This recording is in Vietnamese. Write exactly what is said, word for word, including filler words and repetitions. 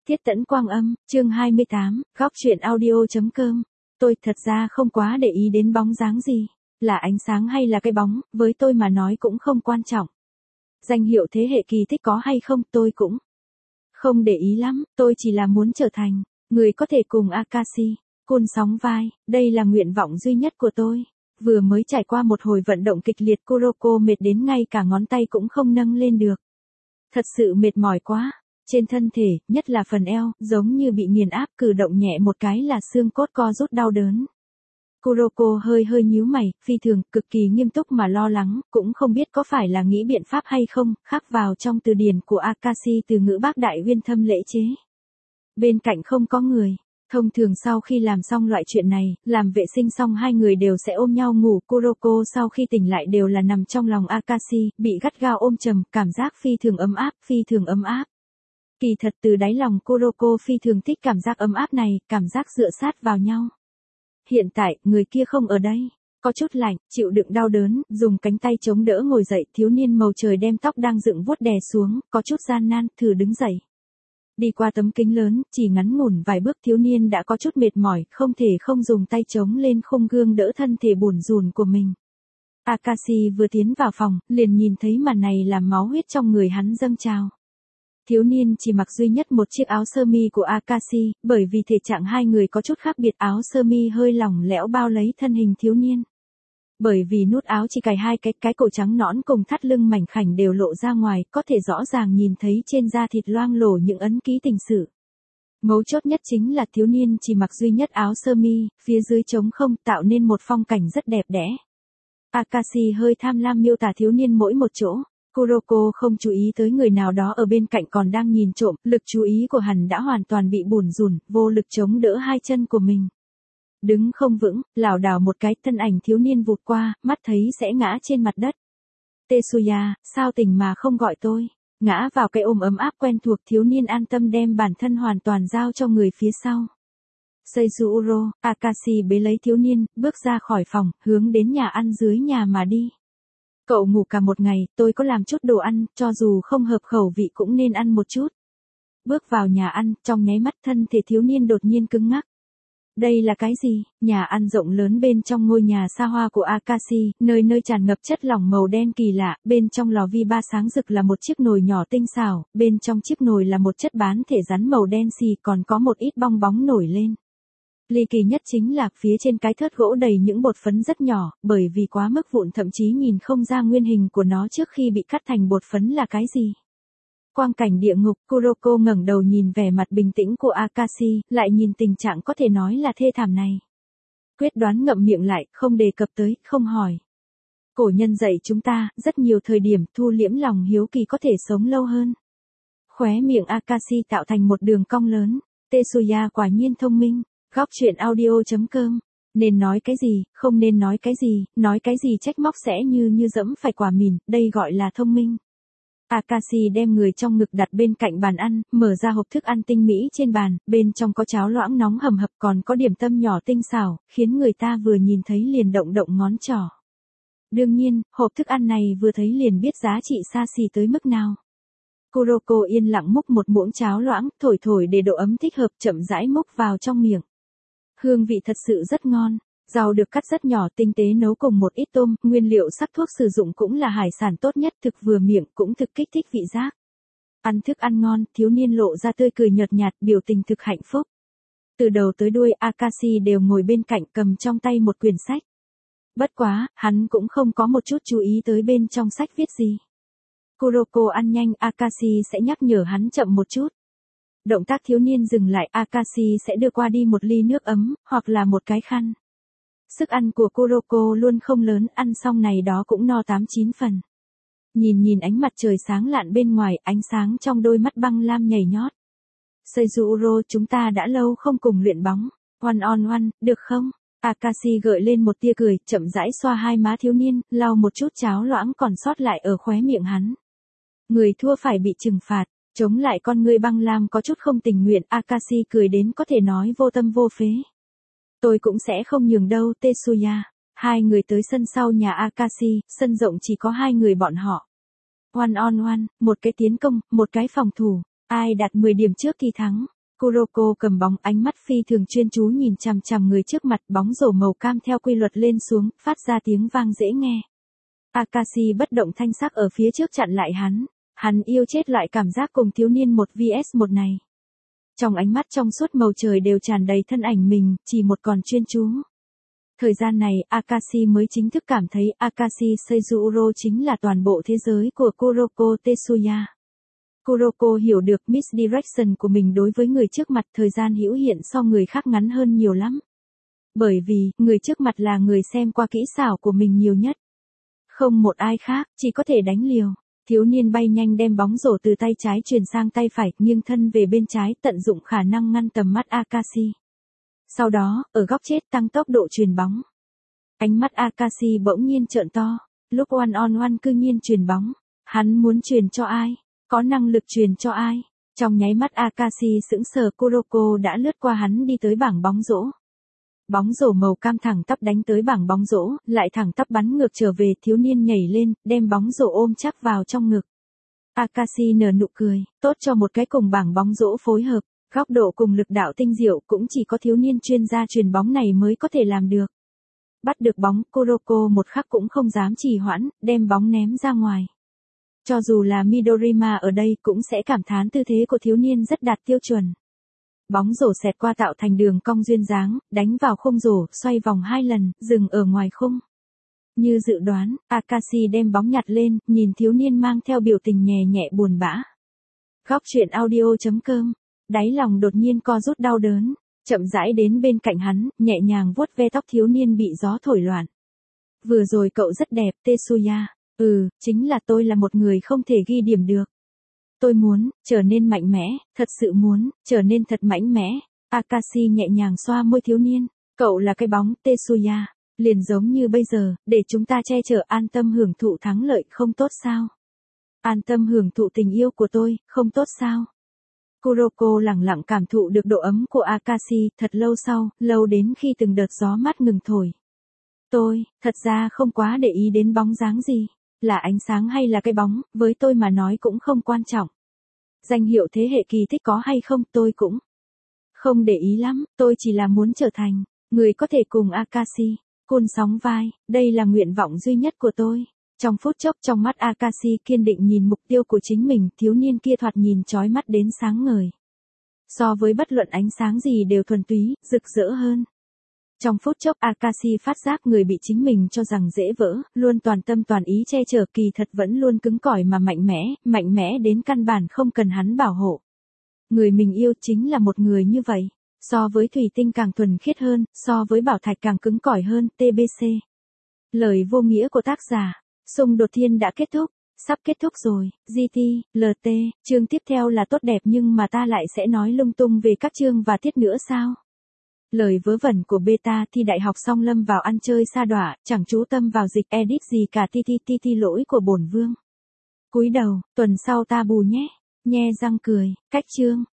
Tiết Tẫn Quang Âm, chương hai mươi tám, góc truyện audio.com. Tôi thật ra không quá để ý đến bóng dáng gì, là ánh sáng hay là cái bóng, với tôi mà nói cũng không quan trọng. Danh hiệu thế hệ kỳ tích có hay không tôi cũng không để ý lắm, tôi chỉ là muốn trở thành người có thể cùng Akashi côn sóng vai, đây là nguyện vọng duy nhất của tôi. Vừa mới trải qua một hồi vận động kịch liệt, Kuroko mệt đến ngay cả ngón tay cũng không nâng lên được. Thật sự mệt mỏi quá. Trên thân thể, nhất là phần eo, giống như bị nghiền áp, cử động nhẹ một cái là xương cốt co rút đau đớn. Kuroko hơi hơi nhíu mày, phi thường, cực kỳ nghiêm túc mà lo lắng, cũng không biết có phải là nghĩ biện pháp hay không, khắc vào trong từ điển của Akashi từ ngữ bác đại uyên thâm lễ chế. Bên cạnh không có người. Thông thường sau khi làm xong loại chuyện này, làm vệ sinh xong hai người đều sẽ ôm nhau ngủ. Kuroko sau khi tỉnh lại đều là nằm trong lòng Akashi, bị gắt gao ôm chầm, cảm giác phi thường ấm áp, phi thường ấm áp. Kỳ thật từ đáy lòng Kuroko phi thường thích cảm giác ấm áp này, cảm giác dựa sát vào nhau. Hiện tại, người kia không ở đây. Có chút lạnh, chịu đựng đau đớn, dùng cánh tay chống đỡ ngồi dậy, thiếu niên màu trời đem tóc đang dựng vuốt đè xuống, có chút gian nan, thử đứng dậy. Đi qua tấm kính lớn, chỉ ngắn ngủn vài bước thiếu niên đã có chút mệt mỏi, không thể không dùng tay chống lên khung gương đỡ thân thể bủn rủn của mình. Akashi vừa tiến vào phòng, liền nhìn thấy màn này làm máu huyết trong người hắn dâng trào. Thiếu niên chỉ mặc duy nhất một chiếc áo sơ mi của Akashi, bởi vì thể trạng hai người có chút khác biệt, áo sơ mi hơi lỏng lẻo bao lấy thân hình thiếu niên. Bởi vì nút áo chỉ cài hai cái, cái cổ trắng nõn cùng thắt lưng mảnh khảnh đều lộ ra ngoài, có thể rõ ràng nhìn thấy trên da thịt loang lổ những ấn ký tình sự. Mấu chốt nhất chính là thiếu niên chỉ mặc duy nhất áo sơ mi, phía dưới trống không, tạo nên một phong cảnh rất đẹp đẽ. Akashi hơi tham lam miêu tả thiếu niên mỗi một chỗ. Kuroko không chú ý tới người nào đó ở bên cạnh còn đang nhìn trộm, lực chú ý của hắn đã hoàn toàn bị bủn rủn, vô lực chống đỡ hai chân của mình. Đứng không vững, lảo đảo một cái, thân ảnh thiếu niên vụt qua, mắt thấy sẽ ngã trên mặt đất. Tetsuya, sao tỉnh mà không gọi tôi? Ngã vào cái ôm ấm áp quen thuộc, thiếu niên an tâm đem bản thân hoàn toàn giao cho người phía sau. Seizuro, Akashi bế lấy thiếu niên, bước ra khỏi phòng, hướng đến nhà ăn dưới nhà mà đi. Cậu ngủ cả một ngày, tôi có làm chút đồ ăn, cho dù không hợp khẩu vị cũng nên ăn một chút. Bước vào nhà ăn, trong nháy mắt thân thể thiếu niên đột nhiên cứng ngắc. Đây là cái gì? Nhà ăn rộng lớn bên trong ngôi nhà xa hoa của Akashi, nơi nơi tràn ngập chất lỏng màu đen kỳ lạ, bên trong lò vi ba sáng rực là một chiếc nồi nhỏ tinh xảo, bên trong chiếc nồi là một chất bán thể rắn màu đen xì, còn có một ít bong bóng nổi lên. Ly kỳ nhất chính là phía trên cái thớt gỗ đầy những bột phấn rất nhỏ, bởi vì quá mức vụn thậm chí nhìn không ra nguyên hình của nó trước khi bị cắt thành bột phấn là cái gì. Quang cảnh địa ngục, Kuroko ngẩng đầu nhìn vẻ mặt bình tĩnh của Akashi, lại nhìn tình trạng có thể nói là thê thảm này. Quyết đoán ngậm miệng lại, không đề cập tới, không hỏi. Cổ nhân dạy chúng ta, rất nhiều thời điểm thu liễm lòng hiếu kỳ có thể sống lâu hơn. Khóe miệng Akashi tạo thành một đường cong lớn. Tetsuya quả nhiên thông minh. Góc truyện audio.com. Nên nói cái gì, không nên nói cái gì, nói cái gì trách móc sẽ như như dẫm phải quả mìn, đây gọi là thông minh. Akashi đem người trong ngực đặt bên cạnh bàn ăn, mở ra hộp thức ăn tinh mỹ trên bàn, bên trong có cháo loãng nóng hầm hập còn có điểm tâm nhỏ tinh xảo, khiến người ta vừa nhìn thấy liền động động ngón trỏ. Đương nhiên, hộp thức ăn này vừa thấy liền biết giá trị xa xỉ tới mức nào. Kuroko yên lặng múc một muỗng cháo loãng, thổi thổi để độ ấm thích hợp, chậm rãi múc vào trong miệng. Hương vị thật sự rất ngon. Rau được cắt rất nhỏ tinh tế nấu cùng một ít tôm, nguyên liệu sắc thuốc sử dụng cũng là hải sản tốt nhất, thực vừa miệng cũng thực kích thích vị giác. Ăn thức ăn ngon, thiếu niên lộ ra tươi cười nhợt nhạt, biểu tình thực hạnh phúc. Từ đầu tới đuôi Akashi đều ngồi bên cạnh cầm trong tay một quyển sách. Bất quá, hắn cũng không có một chút chú ý tới bên trong sách viết gì. Kuroko ăn nhanh, Akashi sẽ nhắc nhở hắn chậm một chút. Động tác thiếu niên dừng lại, Akashi sẽ đưa qua đi một ly nước ấm, hoặc là một cái khăn. Sức ăn của Kuroko luôn không lớn, ăn xong này đó cũng no tám chín phần. Nhìn nhìn ánh mặt trời sáng lạn bên ngoài, ánh sáng trong đôi mắt băng lam nhảy nhót. Seizuro, chúng ta đã lâu không cùng luyện bóng. One on one, được không? Akashi gợi lên một tia cười, chậm rãi xoa hai má thiếu niên, lau một chút cháo loãng còn sót lại ở khóe miệng hắn. Người thua phải bị trừng phạt, chống lại con ngươi băng lam có chút không tình nguyện, Akashi cười đến có thể nói vô tâm vô phế. Tôi cũng sẽ không nhường đâu, Tetsuya. Hai người tới sân sau nhà Akashi, sân rộng chỉ có hai người bọn họ. One on one, một cái tiến công, một cái phòng thủ, ai đạt mười điểm trước thì thắng. Kuroko cầm bóng, ánh mắt phi thường chuyên chú nhìn chằm chằm người trước mặt, bóng rổ màu cam theo quy luật lên xuống, phát ra tiếng vang dễ nghe. Akashi bất động thanh sắc ở phía trước chặn lại hắn. Hắn yêu chết loại cảm giác cùng thiếu niên một vs một này. Trong ánh mắt trong suốt màu trời đều tràn đầy thân ảnh mình, chỉ một còn chuyên chú. Thời gian này, Akashi mới chính thức cảm thấy Akashi Seizuro chính là toàn bộ thế giới của Kuroko Tetsuya. Kuroko hiểu được misdirection của mình đối với người trước mặt, thời gian hữu hiện so người khác ngắn hơn nhiều lắm. Bởi vì, người trước mặt là người xem qua kỹ xảo của mình nhiều nhất. Không một ai khác, chỉ có thể đánh liều. Thiếu niên bay nhanh đem bóng rổ từ tay trái chuyển sang tay phải, nghiêng thân về bên trái, tận dụng khả năng ngăn tầm mắt Akashi. Sau đó, ở góc chết tăng tốc độ truyền bóng. Ánh mắt Akashi bỗng nhiên trợn to. Lúc one on one cư nhiên truyền bóng. Hắn muốn truyền cho ai? Có năng lực truyền cho ai? Trong nháy mắt Akashi sững sờ, Kuroko đã lướt qua hắn đi tới bảng bóng rổ. Bóng rổ màu cam thẳng tắp đánh tới bảng bóng rổ, lại thẳng tắp bắn ngược trở về, thiếu niên nhảy lên, đem bóng rổ ôm chắc vào trong ngực. Akashi nở nụ cười, tốt cho một cái cùng bảng bóng rổ phối hợp, góc độ cùng lực đạo tinh diệu cũng chỉ có thiếu niên chuyên gia truyền bóng này mới có thể làm được. Bắt được bóng, Kuroko một khắc cũng không dám trì hoãn, đem bóng ném ra ngoài. Cho dù là Midorima ở đây cũng sẽ cảm thán tư thế của thiếu niên rất đạt tiêu chuẩn. Bóng rổ xẹt qua tạo thành đường cong duyên dáng, đánh vào khung rổ, xoay vòng hai lần, dừng ở ngoài khung. Như dự đoán, Akashi đem bóng nhặt lên, nhìn thiếu niên mang theo biểu tình nhẹ nhẹ buồn bã. Góc truyện audio chấm com, đáy lòng đột nhiên co rút đau đớn, chậm rãi đến bên cạnh hắn, nhẹ nhàng vuốt ve tóc thiếu niên bị gió thổi loạn. Vừa rồi cậu rất đẹp, Tetsuya. Ừ, chính là tôi là một người không thể ghi điểm được. Tôi muốn, trở nên mạnh mẽ, thật sự muốn, trở nên thật mạnh mẽ. Akashi nhẹ nhàng xoa môi thiếu niên. Cậu là cái bóng, Tetsuya. Liền giống như bây giờ, để chúng ta che chở, an tâm hưởng thụ thắng lợi, không tốt sao? An tâm hưởng thụ tình yêu của tôi, không tốt sao? Kuroko lặng lặng cảm thụ được độ ấm của Akashi, thật lâu sau, lâu đến khi từng đợt gió mát ngừng thổi. Tôi, thật ra không quá để ý đến bóng dáng gì. Là ánh sáng hay là cái bóng, với tôi mà nói cũng không quan trọng. Danh hiệu thế hệ kỳ tích có hay không, tôi cũng không để ý lắm, tôi chỉ là muốn trở thành người có thể cùng Akashi cun sóng vai, đây là nguyện vọng duy nhất của tôi. Trong phút chốc, trong mắt Akashi kiên định nhìn mục tiêu của chính mình, thiếu niên kia thoạt nhìn chói mắt đến sáng ngời. So với bất luận ánh sáng gì đều thuần túy, rực rỡ hơn. Trong phút chốc Akashi phát giác người bị chính mình cho rằng dễ vỡ, luôn toàn tâm toàn ý che chở, kỳ thật vẫn luôn cứng cỏi mà mạnh mẽ, mạnh mẽ đến căn bản không cần hắn bảo hộ. Người mình yêu chính là một người như vậy, so với thủy tinh càng thuần khiết hơn, so với bảo thạch càng cứng cỏi hơn, tê bê xê. Lời vô nghĩa của tác giả, xung đột thiên đã kết thúc, sắp kết thúc rồi, giê tê, lờ tê, chương tiếp theo là tốt đẹp nhưng mà ta lại sẽ nói lung tung về các chương và tiết nữa sao? Lời vớ vẩn của beta thi đại học xong lâm vào ăn chơi sa đọa, chẳng chú tâm vào dịch edit gì cả, ti ti ti ti lỗi của bổn vương. Cúi đầu, tuần sau ta bù nhé, nhe răng cười, cách chương.